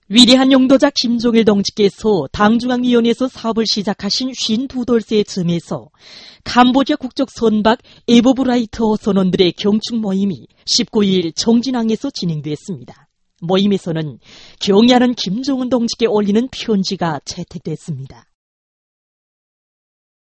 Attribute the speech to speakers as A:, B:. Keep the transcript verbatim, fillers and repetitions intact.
A: 위대한 용도자 김종일 동지께서 당중앙위원회에서 사업을 시작하신 오십이 돌째 즈음에서 캄보디아 국적 선박 에버브라이트 선원들의 경축 모임이 십구일 정진항에서 진행됐습니다. 모임에서는 경의하는 김정은 동지께 올리는 편지가 채택됐습니다.